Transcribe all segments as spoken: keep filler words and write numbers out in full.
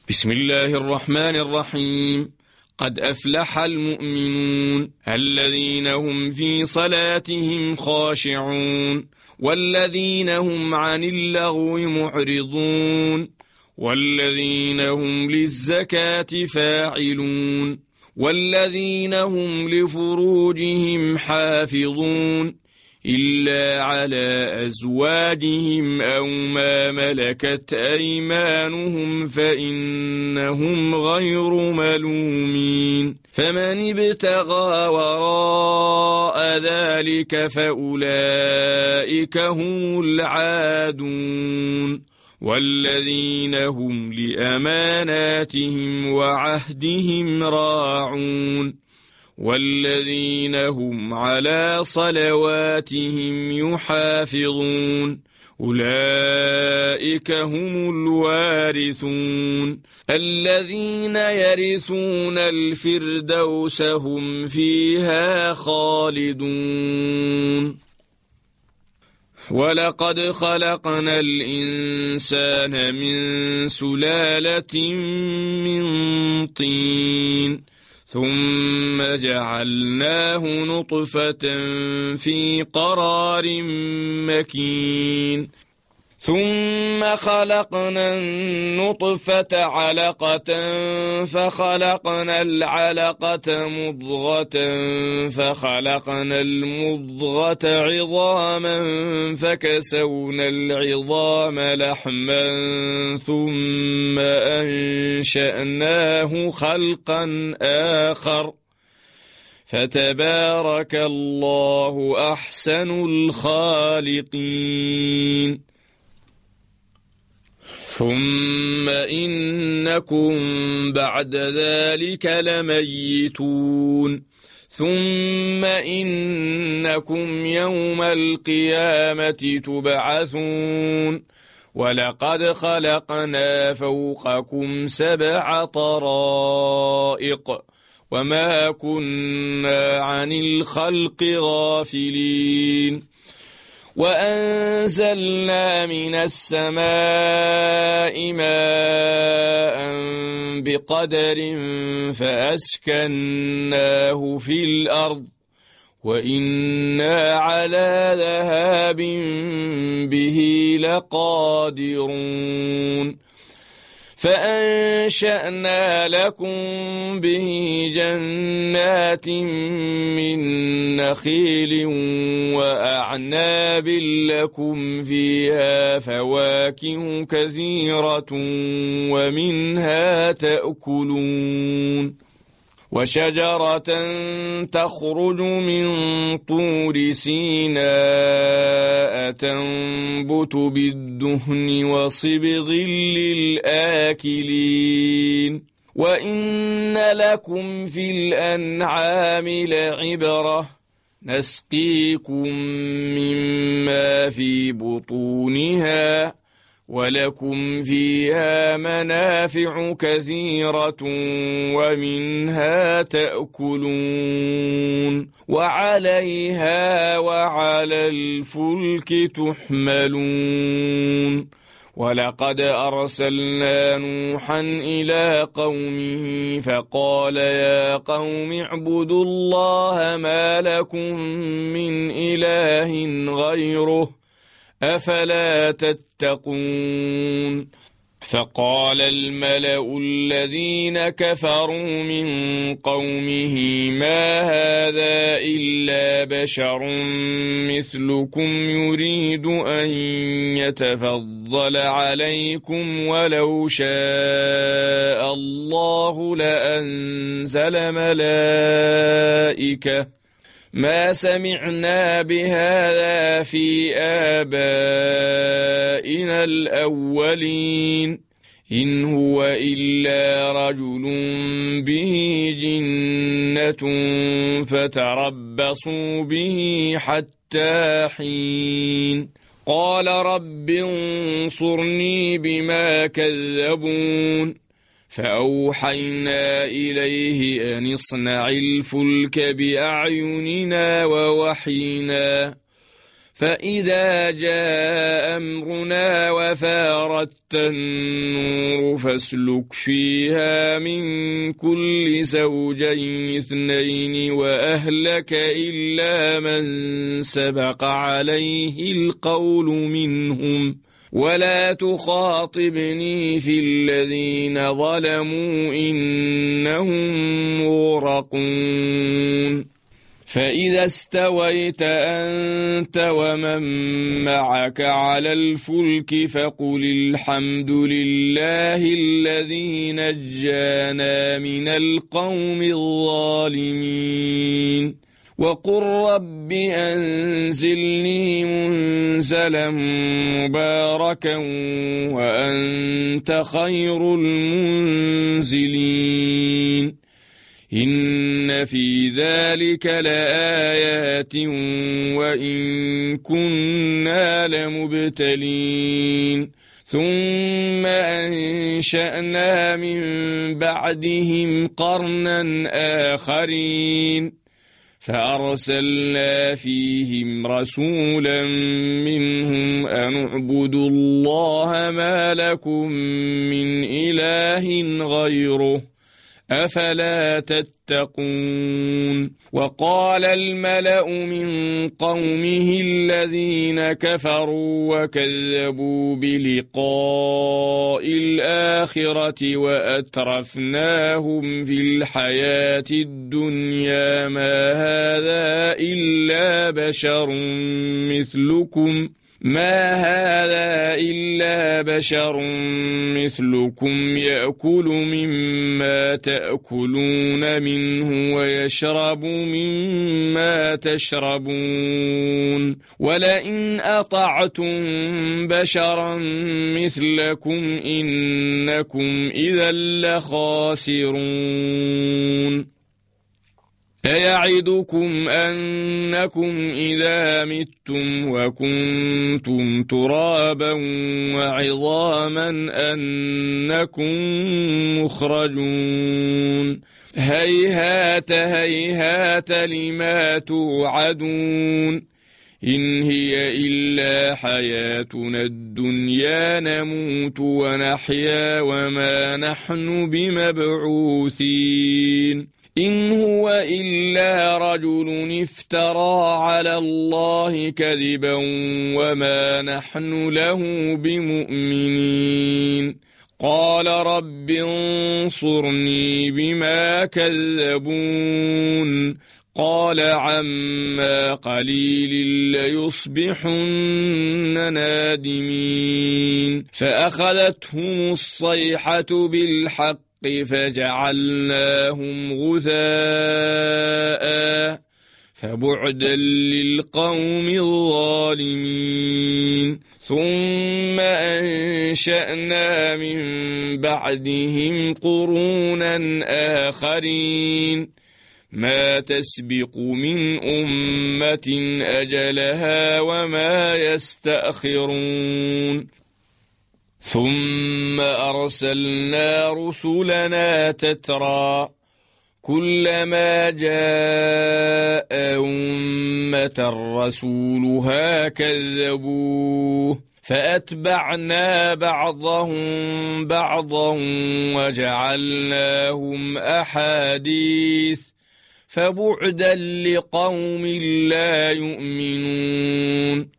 بسم الله الرحمن الرحيم. قد أفلح المؤمنون الذين هم في صلاتهم خاشعون والذين هم عن اللغو معرضون والذين هم للزكاة فاعلون والذين هم لفروجهم حافظون إلا على أزواجهم أو ما ملكت أيمانهم فإنهم غير ملومين. فمن ابتغى وراء ذلك فأولئك هم العادون والذين هم لأماناتهم وعهدهم راعون والذين هم على صلواتهم يحافظون أولئك هم الوارثون الذين يرثون الفردوس هم فيها خالدون. ولقد خلقنا الإنسان من سلالة من طين ثم جعلناه نطفة في قرار مكين ثم خلقنا النطفة علقة فخلقنا العلقة مضغة فخلقنا المضغة عظاما فكسونا العظام لحما ثم أنشأناه خلقا آخر فتبارك الله أحسن الخالقين. ثم إنكم بعد ذلك لميتون ثم إنكم يوم القيامة تبعثون ولقد خلقنا فوقكم سبع طرائق وما كنا عن الخلق غافلين وأنزلنا من السماء ماء بقدر فأسكناه في الأرض وإنا على ذهاب به لقادرون فأنشأنا لكم به جنات من نخيل وأعناب لكم فيها فواكه كثيرة ومنها تأكلون وشجرة تخرج من طور سيناء تنبت بالدهن وصبغ للآكلين وإن لكم في الأنعام لعبرة نسقيكم مما في بطونها ولكم فيها منافع كثيرة ومنها تأكلون وعليها وعلى الفلك تحملون. ولقد أرسلنا نوحا إلى قومه فقال يا قوم اعبدوا الله ما لكم من إله غيره أفلا تتقون. فقال الملأ الذين كفروا من قومه ما هذا إلا بشر مثلكم يريد أن يتفضل عليكم ولو شاء الله لأنزل ملائكة ما سمعنا بهذا في آبائنا الأولين إن هو إلا رجل به جنة فتربصوا به حتى حين. قال رب انصرني بما كذبون فأوحينا إليه أن اصنع الفلك بأعيننا ووحينا فإذا جاء أمرنا وفارت النور فاسلك فيها من كل زوجين اثنين وأهلك إلا من سبق عليه القول منهم ولا تخاطبني في الذين ظلموا إنهم مغرقون فإذا استويت أنت ومن معك على الفلك فقل الحمد لله الذي نجانا من القوم الظالمين وقل رب أنزلني منزلا مباركا وأنت خير المنزلين إن في ذلك لآيات وإن كنا لمبتلين ثم أنشأنا من بعدهم قرنا آخرين فأرسلنا فيهم رسولا منهم أن اعبدوا الله ما لكم من إله غيره أفلا تتقون وقال الملأ من قومه الذين كفروا وكذبوا بلقاء الآخرة وأترفناهم في الحياة الدنيا ما هذا إلا بشر مثلكم ما هذا إلا بشر مثلكم يأكل مما تأكلون منه ويشرب مما تشربون ولئن أطعتم بشرا مثلكم إنكم إذا لخاسرون أيعدكم أنكم إذا متم وكنتم ترابا وعظاما أنكم مخرجون هيهات هيهات لما توعدون إن هي إلا حياتنا الدنيا نموت ونحيا وما نحن بمبعوثين إن هو إلا رجل افترى على الله كذبا وما نحن له بمؤمنين قال رب انصرني بما كذبون قال عما قليل ليصبحن نادمين فأخذتهم الصيحة بالحق فجعلناهم غثاء فبعدا للقوم الظالمين ثم أنشأنا من بعدهم قرونا آخرين ما تسبق من أمة أجلها وما يستأخرون ثم أرسلنا رسلنا تترى كلما جاء أمة رسولها كذبوه فأتبعنا بعضهم بعضا وجعلناهم أحاديث فبعدا لقوم لا يؤمنون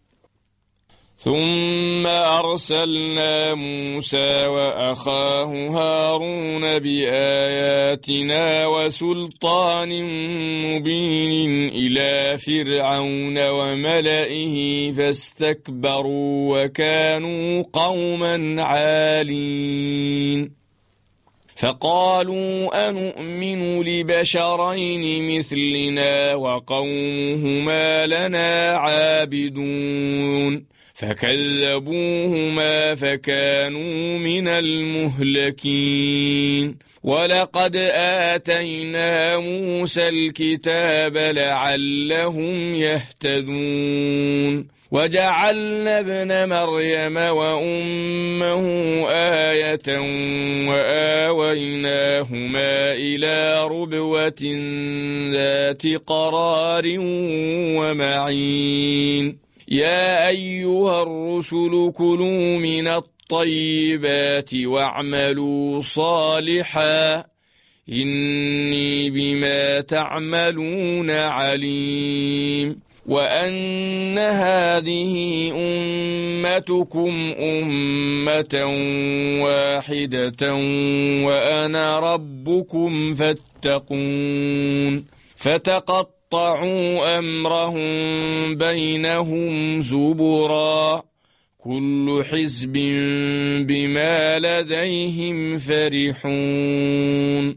ثم أرسلنا موسى وأخاه هارون بآياتنا وسلطان مبين إلى فرعون وملئه فاستكبروا وكانوا قوما عالين فقالوا أنؤمن لبشرين مثلنا وقومهما لنا عابدون فكذبوهما فكانوا من المهلكين ولقد آتينا موسى الكتاب لعلهم يهتدون وجعلنا ابن مريم وأمه آية وآويناهما إلى ربوة ذات قرار ومعين يا أيها الرسل كلوا من الطيبات واعملوا صالحا إني بما تعملون عليم وأن هذه أمتكم أمة واحدة وأنا ربكم فاتقون فتقطعوا أمرهم بينهم زبرا كل حزب بما لديهم فرحون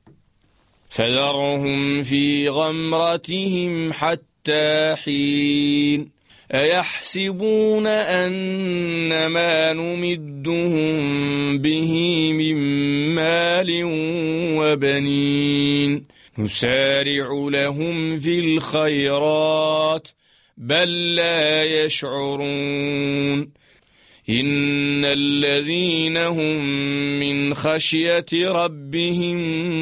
فذرهم في غمرتهم حتى حين أيحسبون أن ما نمدهم به من مال وبنين نسارع لهم في الخيرات بل لا يشعرون إن الذين هم من خشية ربهم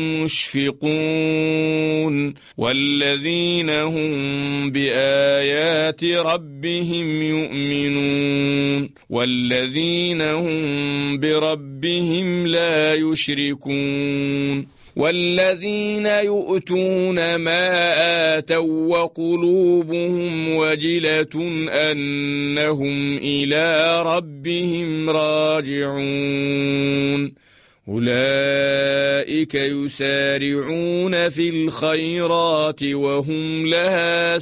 مشفقون والذين هم بآيات ربهم يؤمنون والذين هم بربهم لا يشركون والذين يؤتون ما آتوا وقلوبهم وجلة أنهم إلى ربهم راجعون أولئك يسارعون في الخيرات وهم لها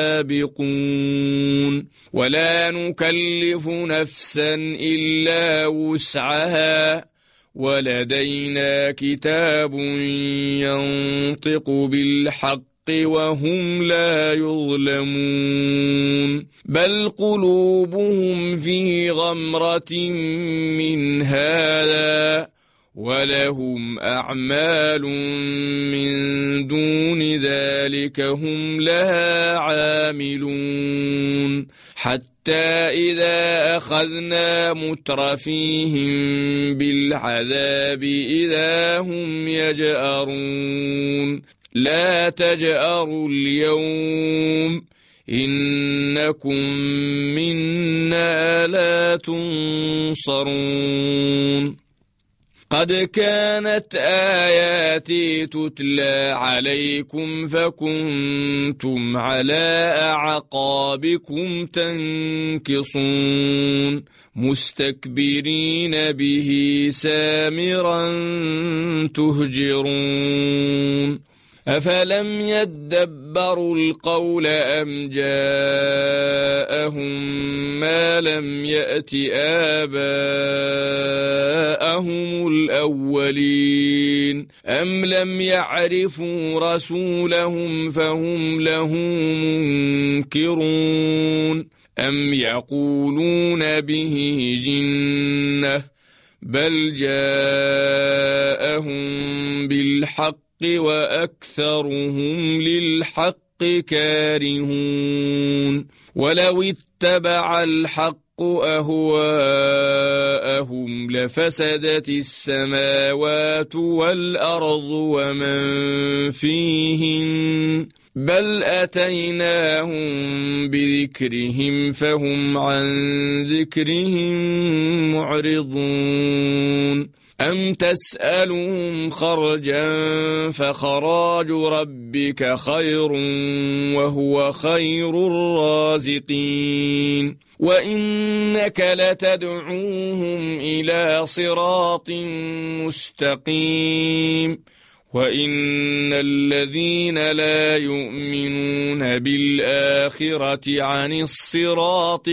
سابقون ولا نكلف نفسا إلا وسعها ولدينا كتاب ينطق بالحق وهم لا يظلمون بل قلوبهم في غمرة من هذا ولهم أعمال من دون ذلك هم لها عاملون حتى إذا أخذنا مترفيهم بالعذاب إذا هم يجأرون لا تجأروا اليوم إنكم منا لا تنصرون قد كانت آياتي تتلى عليكم فكنتم على أعقابكم تنكصون مستكبرين به سامرا تهجرون أفلم يدبروا القول أم جاءهم ما لم يأت آباءهم الأولين أم لم يعرفوا رسولهم فهم له منكرون أم يقولون به جنة بل جاءهم بالحق وأكثرهم للحق كارهون ولو اتبع الحق أهواءهم لفسدت السماوات والأرض ومن فيهن بل أتيناهم بذكرهم فهم عن ذكرهم معرضون أم تسألهم خرجا فخراج ربك خير وهو خير الرازقين وإنك لتدعوهم إلى صراط مستقيم وإن الذين لا يؤمنون بالآخرة عن الصراط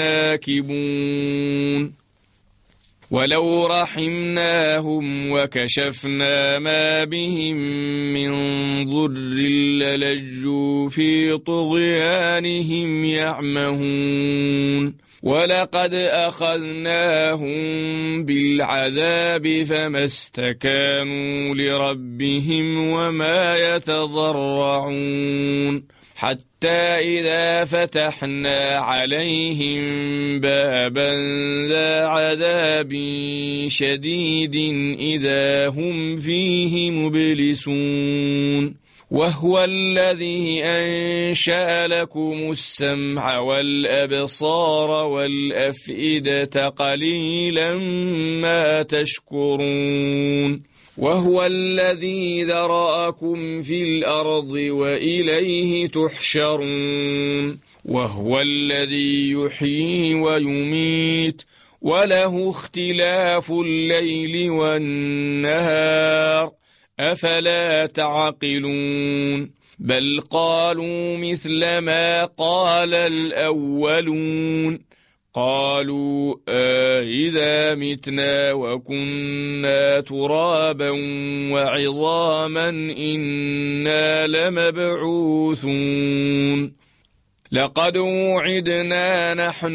لناكبون ولو رحمناهم وكشفنا ما بهم من ضر للجوا في طغيانهم يعمهون ولقد أخذناهم بالعذاب فما استكانوا لربهم وما يتضرعون حتى إذا فتحنا عليهم بابا ذا عذاب شديد إذا هم فيه مبلسون وهو الذي أنشأ لكم السمع والأبصار والأفئدة قليلا ما تشكرون وهو الذي ذرأكم في الأرض وإليه تحشرون وهو الذي يحيي ويميت وله اختلاف الليل والنهار أفلا تعقلون بل قالوا مثل ما قال الأولون قالوا أإذا متنا وكنا ترابا وعظاما إنا لمبعوثون لقد وعدنا نحن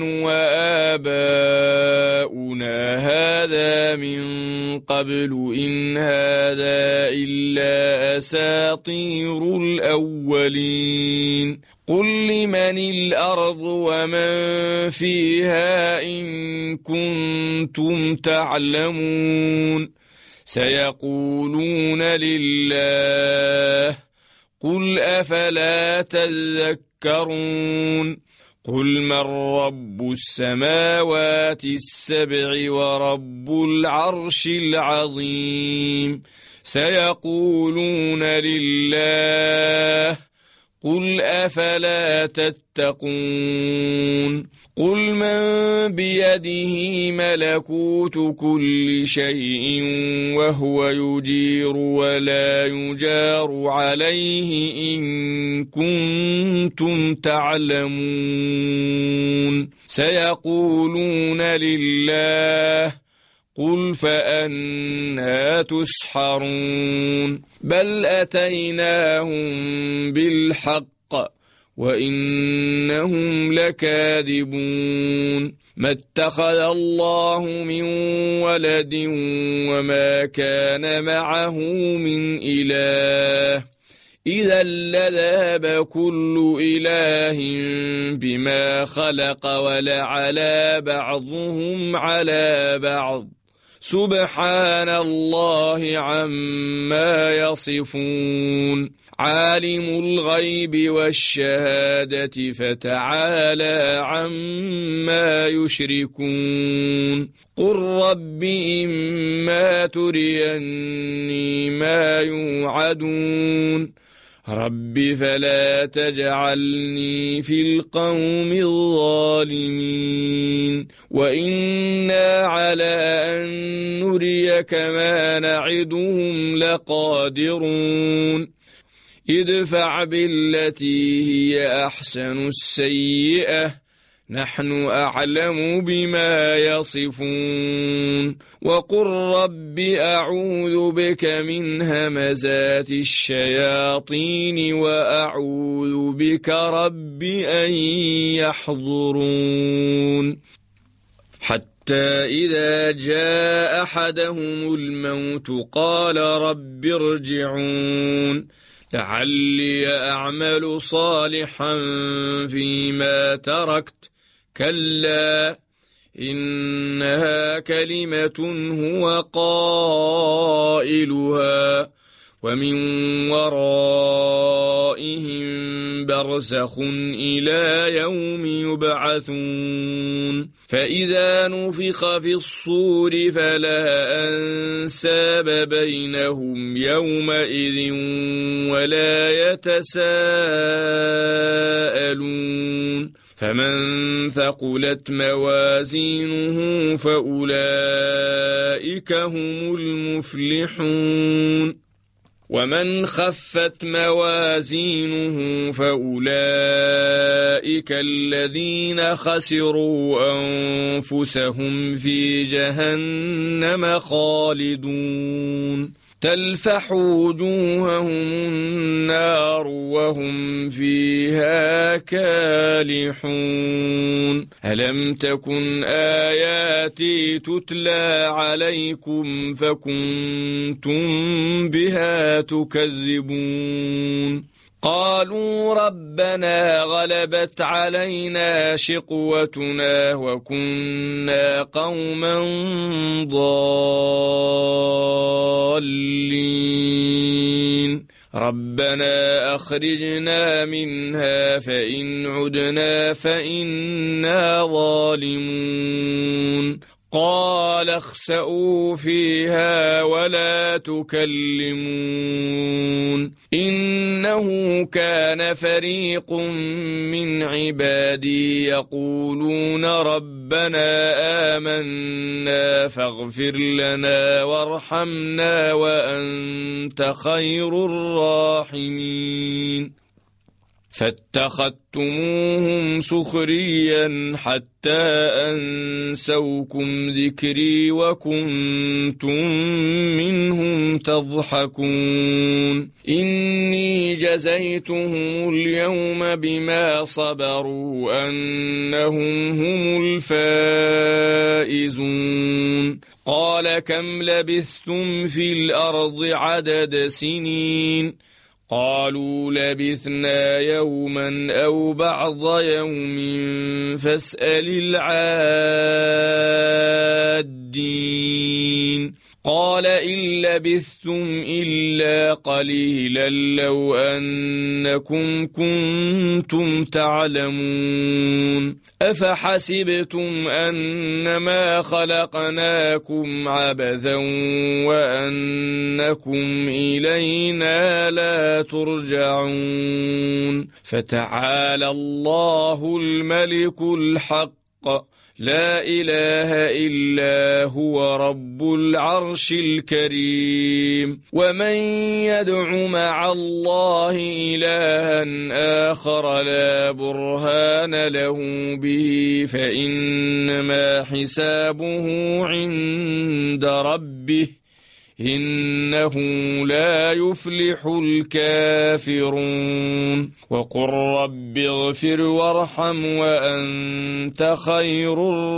وآباؤنا هذا من قبل إن هذا إلا أساطير الأولين قل لمن الأرض ومن فيها إن كنتم تعلمون سيقولون لله قل أفلا تذكرون قل من رب السماوات السبع ورب العرش العظيم سيقولون لله قل أفلا تتقون قل من بيده ملكوت كل شيء وهو يجير ولا يجار عليه إن كنتم تعلمون سيقولون لله قل فأنا تسحرون بل أتيناهم بالحق وإنهم لكاذبون ما اتخذ الله من ولد وما كان معه من إله إذا لذهب كل إله بما خلق ولعلى بعضهم على بعض سبحان الله عما يصفون عالم الغيب والشهادة فتعالى عما يشركون قل رب إما تريني ما يوعدون رب فلا تجعلني في القوم الظالمين وإنا على أن نريك ما نعدهم لقادرون ادفع بالتي هي أحسن السيئة نحن أعلم بما يصفون وقل رب أعوذ بك من همزات الشياطين وأعوذ بك رب أن يحضرون حتى إذا جاء أحدهم الموت قال رب ارجعون لعلي أعمل صالحا فيما تركت كلا إنها كلمة هو قائلها ومن ورائهم برزخ إلى يوم يبعثون فإذا نفخ في الصور فلا أنساب بينهم يومئذ ولا يتساءلون فمن ثقلت موازينه فأولئك هم المفلحون ومن خفت موازينه فأولئك الذين خسروا أنفسهم في جهنم خالدون تلفح وجوههم النار وهم فيها كالحون ألم تكن آياتي تتلى عليكم فكنتم بها تكذبون قالوا ربنا غلبت علينا شقوتنا وكنا قوما ضالين ربنا أخرجنا منها فإن عدنا فإنا ظالمون قال اخسئوا فيها ولا تكلمون إنه كان فريق من عبادي يقولون ربنا آمنا فاغفر لنا وارحمنا وأنت خير الراحمين فاتخذتموهم سخريا حتى أنسوكم ذكري وكنتم منهم تضحكون إني جزيتهم اليوم بما صبروا أنهم هم الفائزون قال كم لبثتم في الأرض عدد سنين قالوا لبثنا يوما أو بعض يوم فاسأل العادين قال إن لبثتم إلا قليلا لو أنكم كنتم تعلمون أفحسبتم أنما خلقناكم عبثا وأنكم إلينا لا ترجعون فتعالى الله الملك الحق لا إله إلا هو رب العرش الكريم ومن يدع مع الله إلها آخر لا برهان له به فإنما حسابه عند ربه إنه لا يفلح الكافرون وقل رب اغفر وارحم وأنت خير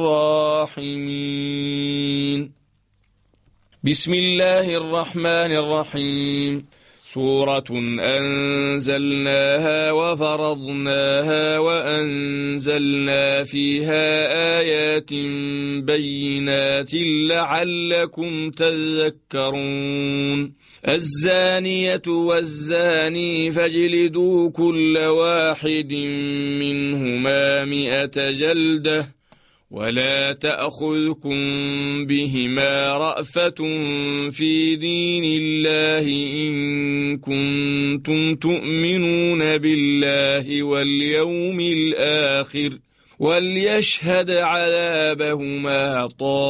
الراحمين بسم الله الرحمن الرحيم سورة أنزلناها وفرضناها وأنزلنا فيها آيات بينات لعلكم تذكرون الزانية والزاني فاجلدوا كل واحد منهما مئة جلدة ولا تأخذكم بهما رأفة في دين الله إن كنتم تؤمنون بالله واليوم الآخر وليشهد عذابهما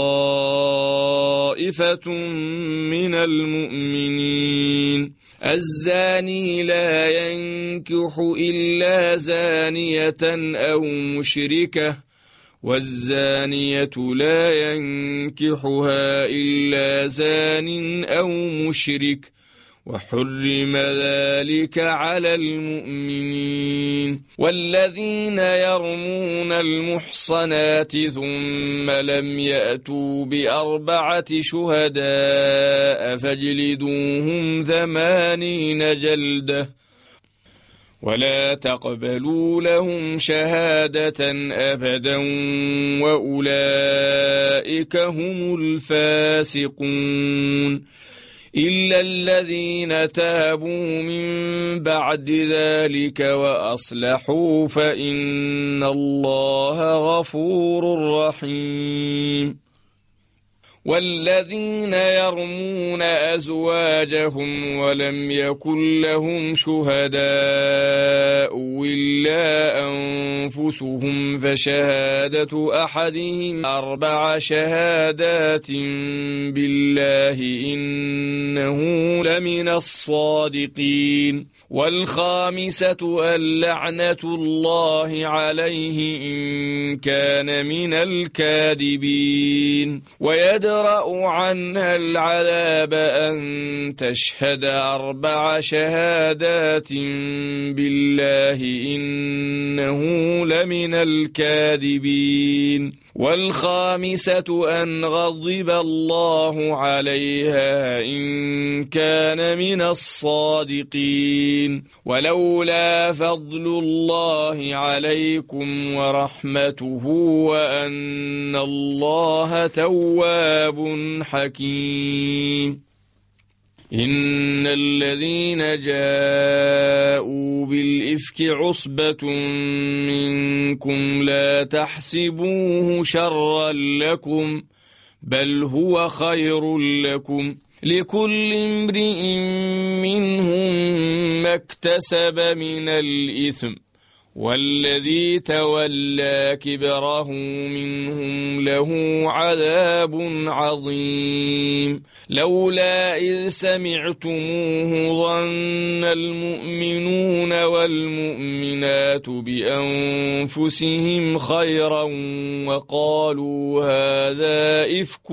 طائفة من المؤمنين الزاني لا ينكح إلا زانية أو مشركة والزانية لا ينكحها إلا زان أو مشرك وحرم ذلك على المؤمنين والذين يرمون المحصنات ثم لم يأتوا بأربعة شهداء فاجلدوهم ثمانين جلدة ولا تقبلوا لهم شهادة أبدا وأولئك هم الفاسقون إلا الذين تابوا من بعد ذلك وأصلحوا فإن الله غفور رحيم والذين يرمون أزواجهم ولم يكن لهم شهداء إلا أنفسهم فشهادة أحدهم أربع شهادات بالله إنه لمن الصادقين والخامسة اللعنة الله عليه إن كان من الكاذبين ويدرأ عنها العذاب أن تشهد أربع شهادات بالله إنه لمن الكاذبين والخامسة أن غضب الله عليها إن كان من الصادقين ولولا فضل الله عليكم ورحمته وأن الله تواب حكيم إن الذين جاءوا بالإفك عصبة منكم لا تحسبوه شرا لكم بل هو خير لكم لكل امرئ منهم ما اكتسب من الإثم والذي تولى كبره منهم له عذاب عظيم لولا إذ سمعتموه ظن المؤمنون والمؤمنات بأنفسهم خيرا وقالوا هذا إفك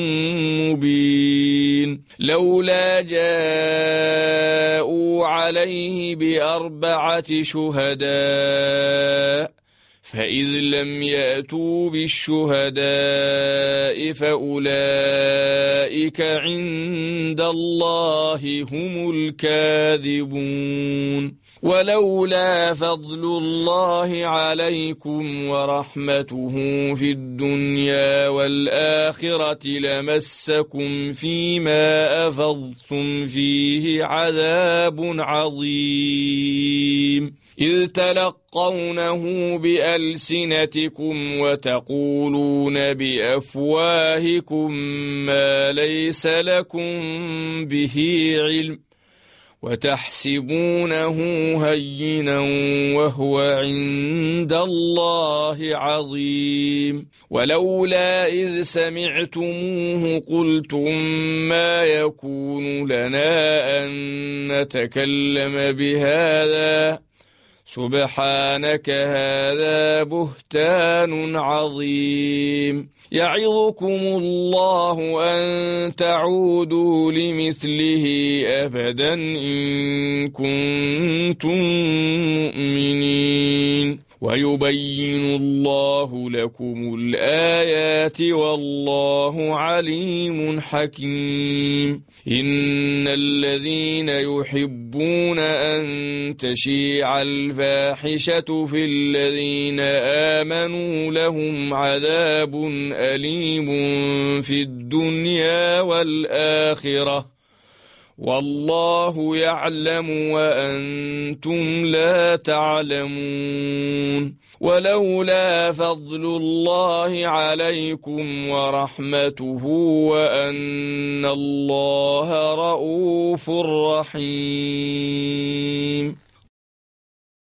مبين لولا جاءوا عليه بأربعة شهداء فإذ لم يأتوا بالشهداء فأولئك عند الله هم الكاذبون ولولا فضل الله عليكم ورحمته في الدنيا والآخرة لمسكم فيما أفضتم فيه عذاب عظيم إذ تلقونه بألسنتكم وتقولون بأفواهكم ما ليس لكم به علم وتحسبونه هينا وهو عند الله عظيم ولولا إذ سمعتموه قلتم ما يكون لنا أن نتكلم بهذا سبحانك هذا بهتان عظيم يعظكم الله أن تعودوا لمثله أبدا إن كنتم مؤمنين ويبين الله لكم الآيات والله عليم حكيم إن الذين يحبون أن تشيع الفاحشة في الذين آمنوا لهم عذاب أليم في الدنيا والآخرة والله يعلم وأنتم لا تعلمون ولولا فضل الله عليكم ورحمته وأن الله رؤوف رحيم.